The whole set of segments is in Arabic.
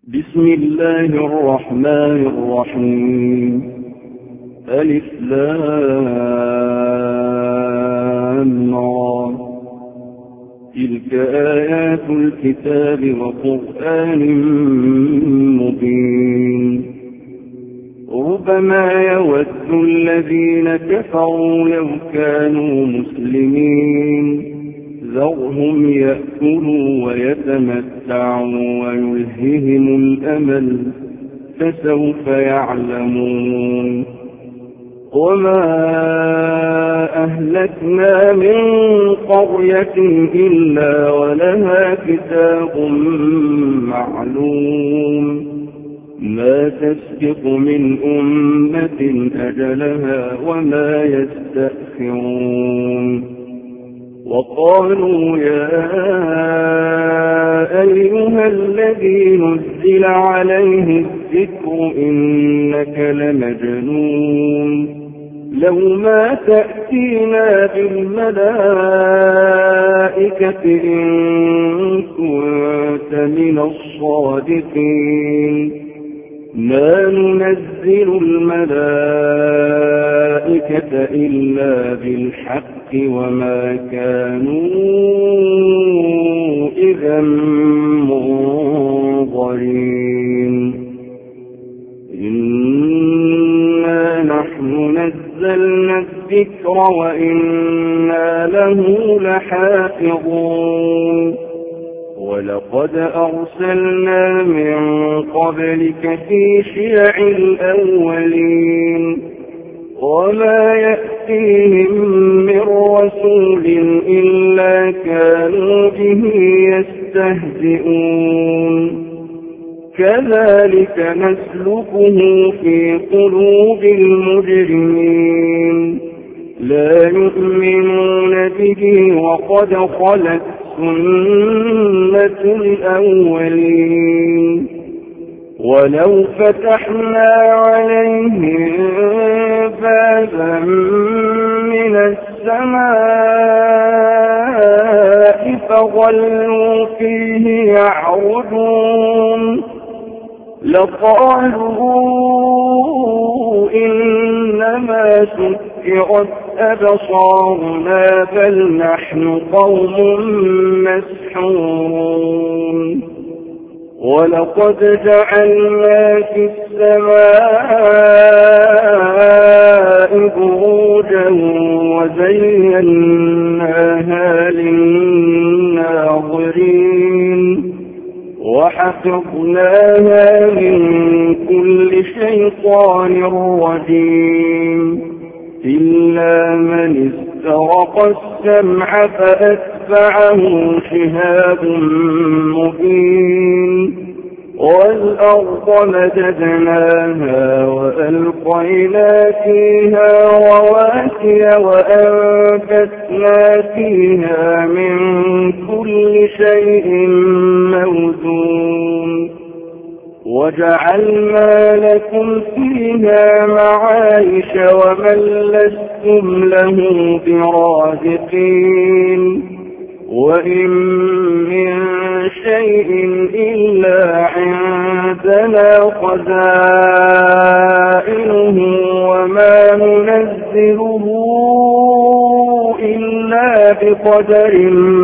بسم الله الرحمن الرحيم. ألف لام را. تلك آيات الكتاب وقرآن مبين. ربما يود الذين كفروا لو كانوا مسلمين ذرهم يأكلوا ويتمتعوا ويلههم الأمل فسوف يعلمون. وما أهلكنا من قرية إلا ولها كتاب معلوم ما تسبق من أمة أجلها وما يستأخرون. وقالوا يا أيها الذي نزل عليه الذكر إنك لمجنون لو ما تأتينا بالملائكة إن كنت من الصادقين. ما ننزل الملائكة إلا بالحق وما كانوا إذا منظرين. إنا نحن نزلنا الذكر وإنا له لحافظون. ولقد أرسلنا من قبلك في شيع الأولين وما يأتيهم من رسول إلا كانوا به يستهزئون. كذلك نسلكه في قلوب المجرمين لا يؤمنون به وقد خلت سنة الأولين. ولو فتحنا عليهم بابا من السماء فظلوا فيه يعرجون لقالوا إنما سكرت أبصارنا بل نحن قوم مسحورون. ولقد جعلنا في السماء بروجا وزيناها للناظرين وحفظناها من كل شيطان رجيم إلا من استرق السمع فأتبعه شهاب مبين. والأرض مددناها وألقينا فيها رواسي وأنبتنا فيها من كل شيء موزون. وجعلنا لكم فيها معايش ومن لستم له برازقين. وإن من شيء إلا عندنا خزائنه وما ننزله إلا بقدر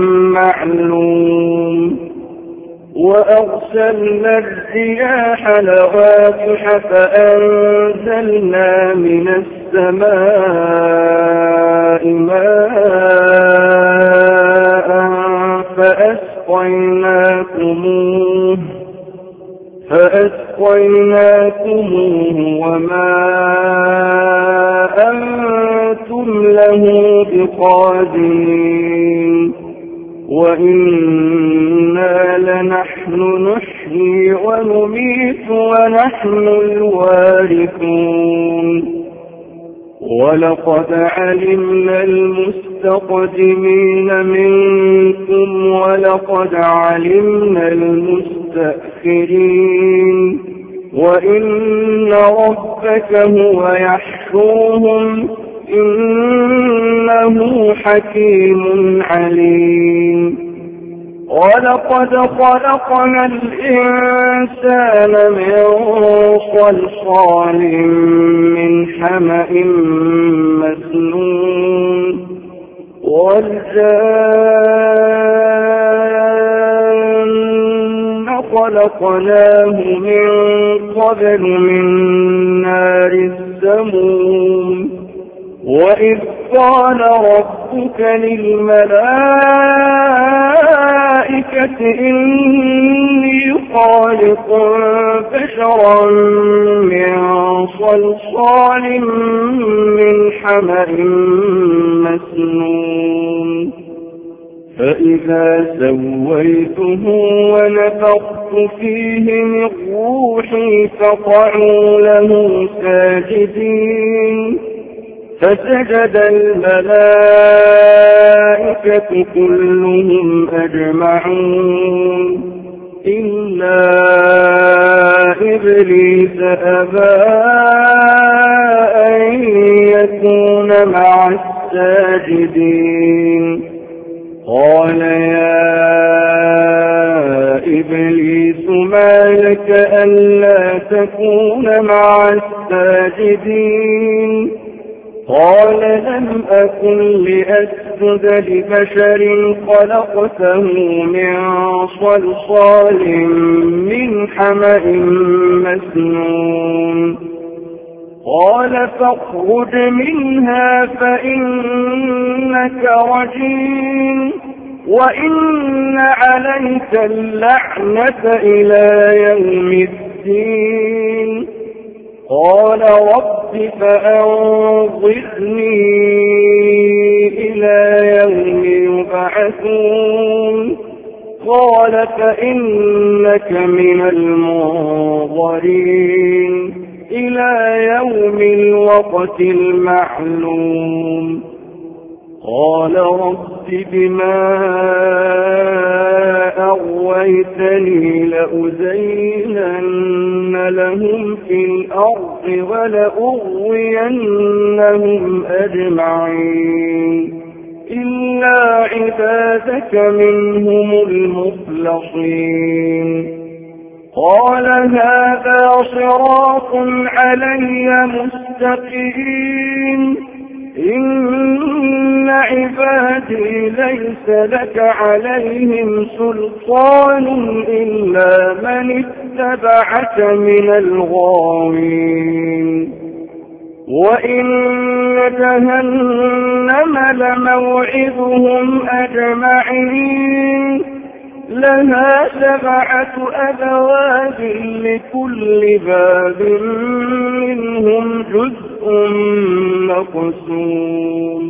معلوم. وأرسلنا الرياح لواقح فأنزلنا من السماء ماء فأسقيناكموه وما أنتم له بقادرين. وإنا لنحن نحيي ونميت ونحن الوارثون. ولقد علمنا المستقدمين منكم ولقد علمنا المستأخرين وإن ربك هو يحشرهم إنه حكيم عليم. ولقد خلقنا الإنسان من صلصال من حمأ مسنون والجان خلقناه من قبل من نار السموم وإذ قال ربك للملائكة إني خالق بشرا من صلصال من حمأ مسنون فإذا سويته ونفخت فيه من روحي فقعوا له ساجدين فسجد الملائكة كلهم أجمعون إلا إبليس أبى أن يكون مع الساجدين قال يا إبليس ما لك ألا تكون مع الساجدين قال لم أكن لأسجد لبشر خلقته من صلصال من حمأ مسنون قال فاخرج منها فإنك رجيم وإن عليك اللعنة إلى يوم الدين قال رب فأنظرني إلى يوم يبعثون قال فإنك من المنظرين إلى يوم الوقت المعلوم قال رب بما أغويتني لأزينن لهم في الأرض ولأغوينهم أجمعين إلا عبادك منهم المخلصين قال هذا صراط علي مستقيم إن عبادي ليس لك عليهم سلطان إلا من اتبعك من الغاوين وإن جهنم لموعدهم أجمعين لها 7 أبواب لكل باب منهم جزء مقسوم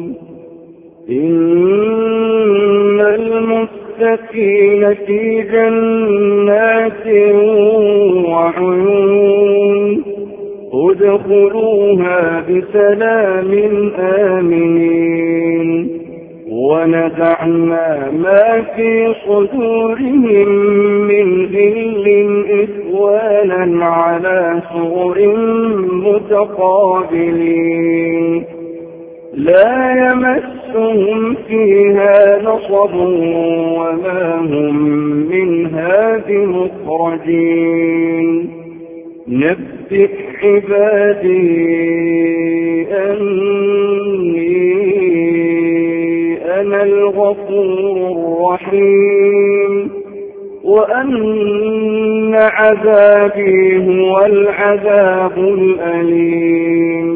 إن المتقين في جنات وعيون ادخلوها بسلام آمنين ونزعنا ما في صدورهم من غل إخوانا على سرر متقابلين لا يمسهم فيها نصب وما هم منها بمخرجين نبئ عبادي أني أنا الغفور الرحيم وأن عذابي هو العذاب الأليم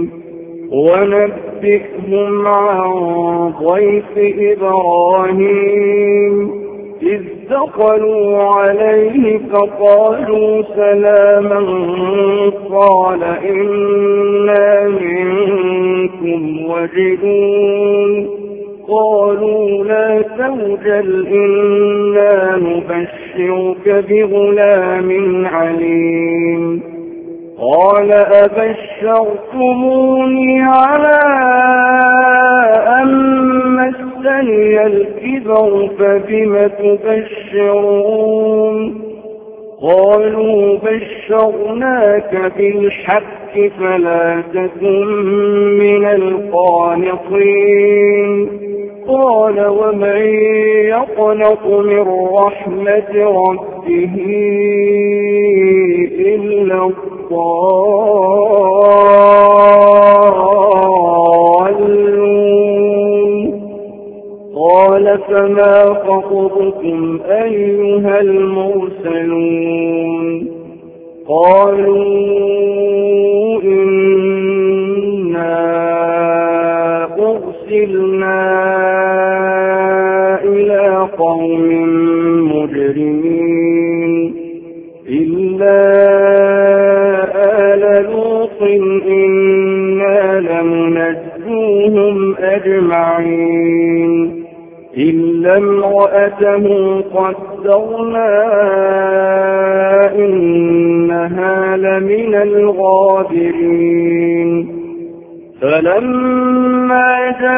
ونبئهم عن ضيف إبراهيم إذ دخلوا عليه فقالوا سلاما قال إنا منكم وجلون قالوا لا توجل إنا نبشرك بغلام عليم قال أبشرتموني على أن مسني الكبر فبم تبشرون قالوا بشرناك بالحق فلا تكن من القانطين قال ومن يقنط من رحمة ربه إلا الضالون قال فما خطبكم أيها المرسلون قالوا إنا أرسلنا إلى قوم مجرمين إلا آل لوط إنا لمنجوهم أجمعين إلا امرأته قدرنا إنها لمن الغابرين فلما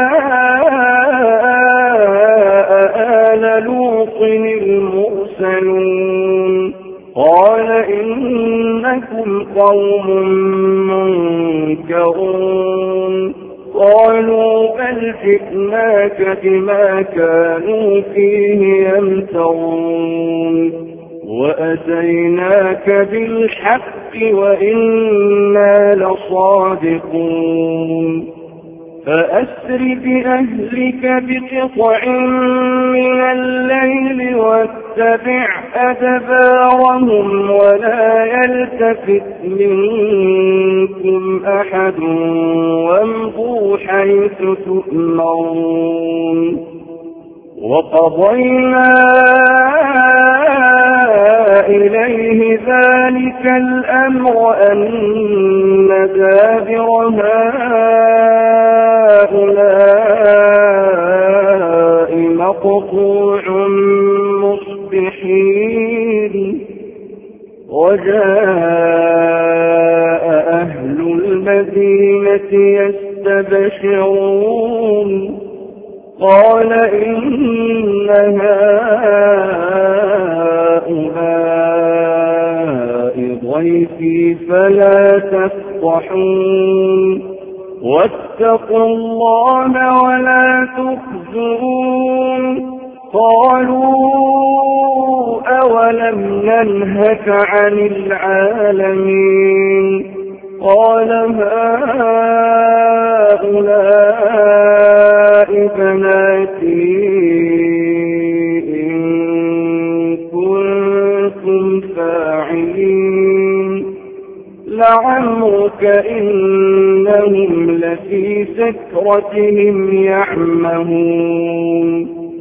جاء آل لوط المرسلون قال إنكم قوم منكرون قالوا بل جئناك بما كانوا فيه يمترون وأتيناك بالحق وإنا لصادقون فأسر بأهلك بقطع من الليل واتبع أدبارهم ولا يلتفت منكم أحد وامضوا حيث تؤمرون وقضينا إليه ذلك الأمر أن دابر هؤلاء مقطوع مصبحين وجاء أهل المدينة يستبشرون قال إن هؤلاء ضيفي فلا تفضحون واتقوا الله ولا تخزون قالوا أولم ننهك عن العالمين قال هؤلاء بناتي إن كنتم فاعلين لعمرك إنهم لفي سكرتهم يعمهون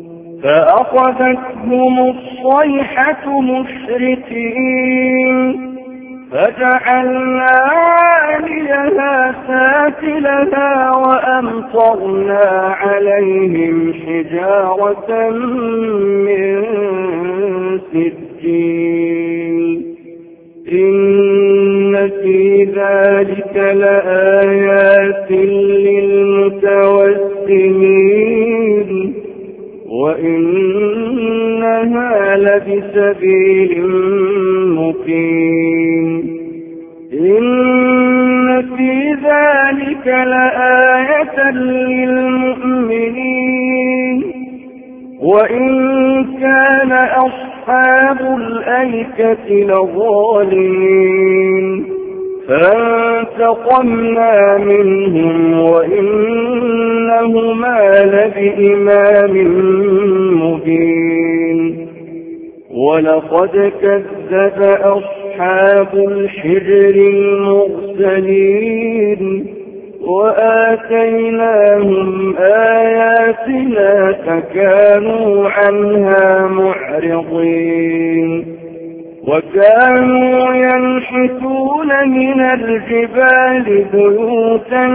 فأخذتهم الصيحة مشرقين فجعلنا عاليها سافلها وأمطرنا عليهم حجارة من سجيل إن في ذلك لآيات للمتوسمين وإنها لبسبيل مقيم إن في ذلك لآية للمؤمنين وإن كان أصحاب الأيكة لظالمين فانتقمنا منهم وإنهما لبإمام مبين ولقد كذب أصحاب الحجر المرسلين وآتيناهم آياتنا فكانوا عنها معرضين وكانوا ينحتون من الجبال بيوتا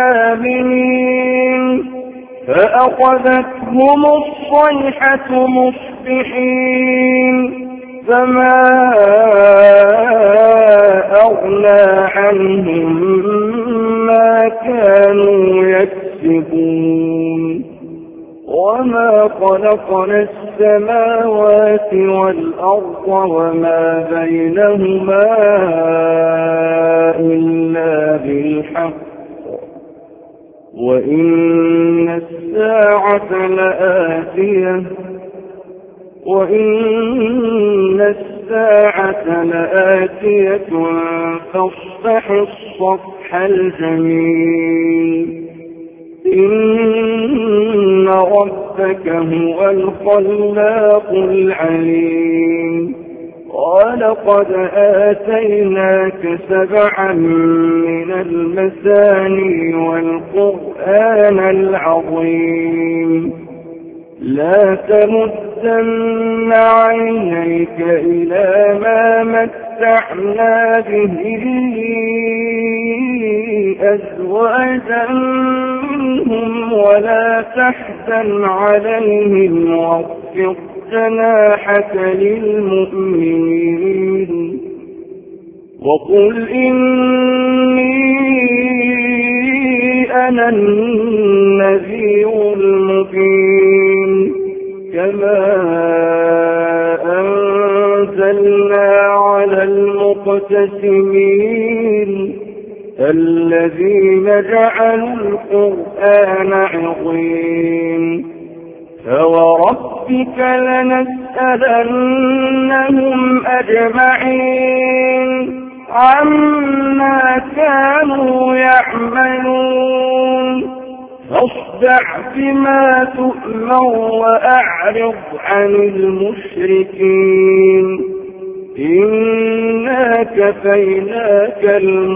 آمنين فأخذتهم الصيحة مصبحين فما أغنى عنهم ما كانوا يكسبون وما خلقنا السماوات والأرض وما بينهما إلا بالحق وإن الساعة لآتية فاصفح الصفح الجميل إن ربك هو الخلاق العليم ولقد آتيناك 7 من المثاني والقرآن العظيم لا تمدن عينيك إلى ما متعنا به أزواجا منهم ولا تحزن عليهم واخفض جناحك للمؤمنين وقل إني أنا النذير المبين كما أنزلنا على المقتسمين الذين جعلوا القرآن عظيم فوربك لنسألنهم أجمعين عما كانوا يعملون فاصدع بما تؤمر وأعرض عن المشركين إنا كفيناك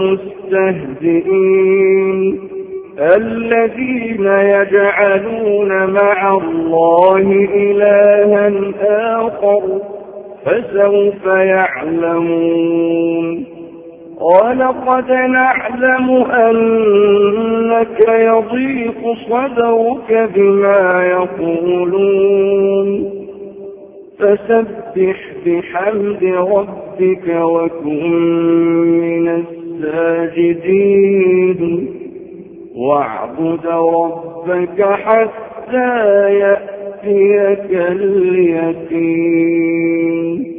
المستهزئين الذين يجعلون مع الله إلها آخر فسوف يعلمون ولقد نعلم أنك يضيق صدرك بما يقولون فسبح بحمد ربك وكن من الساجدين واعبد ربك حتى يأتيك اليقين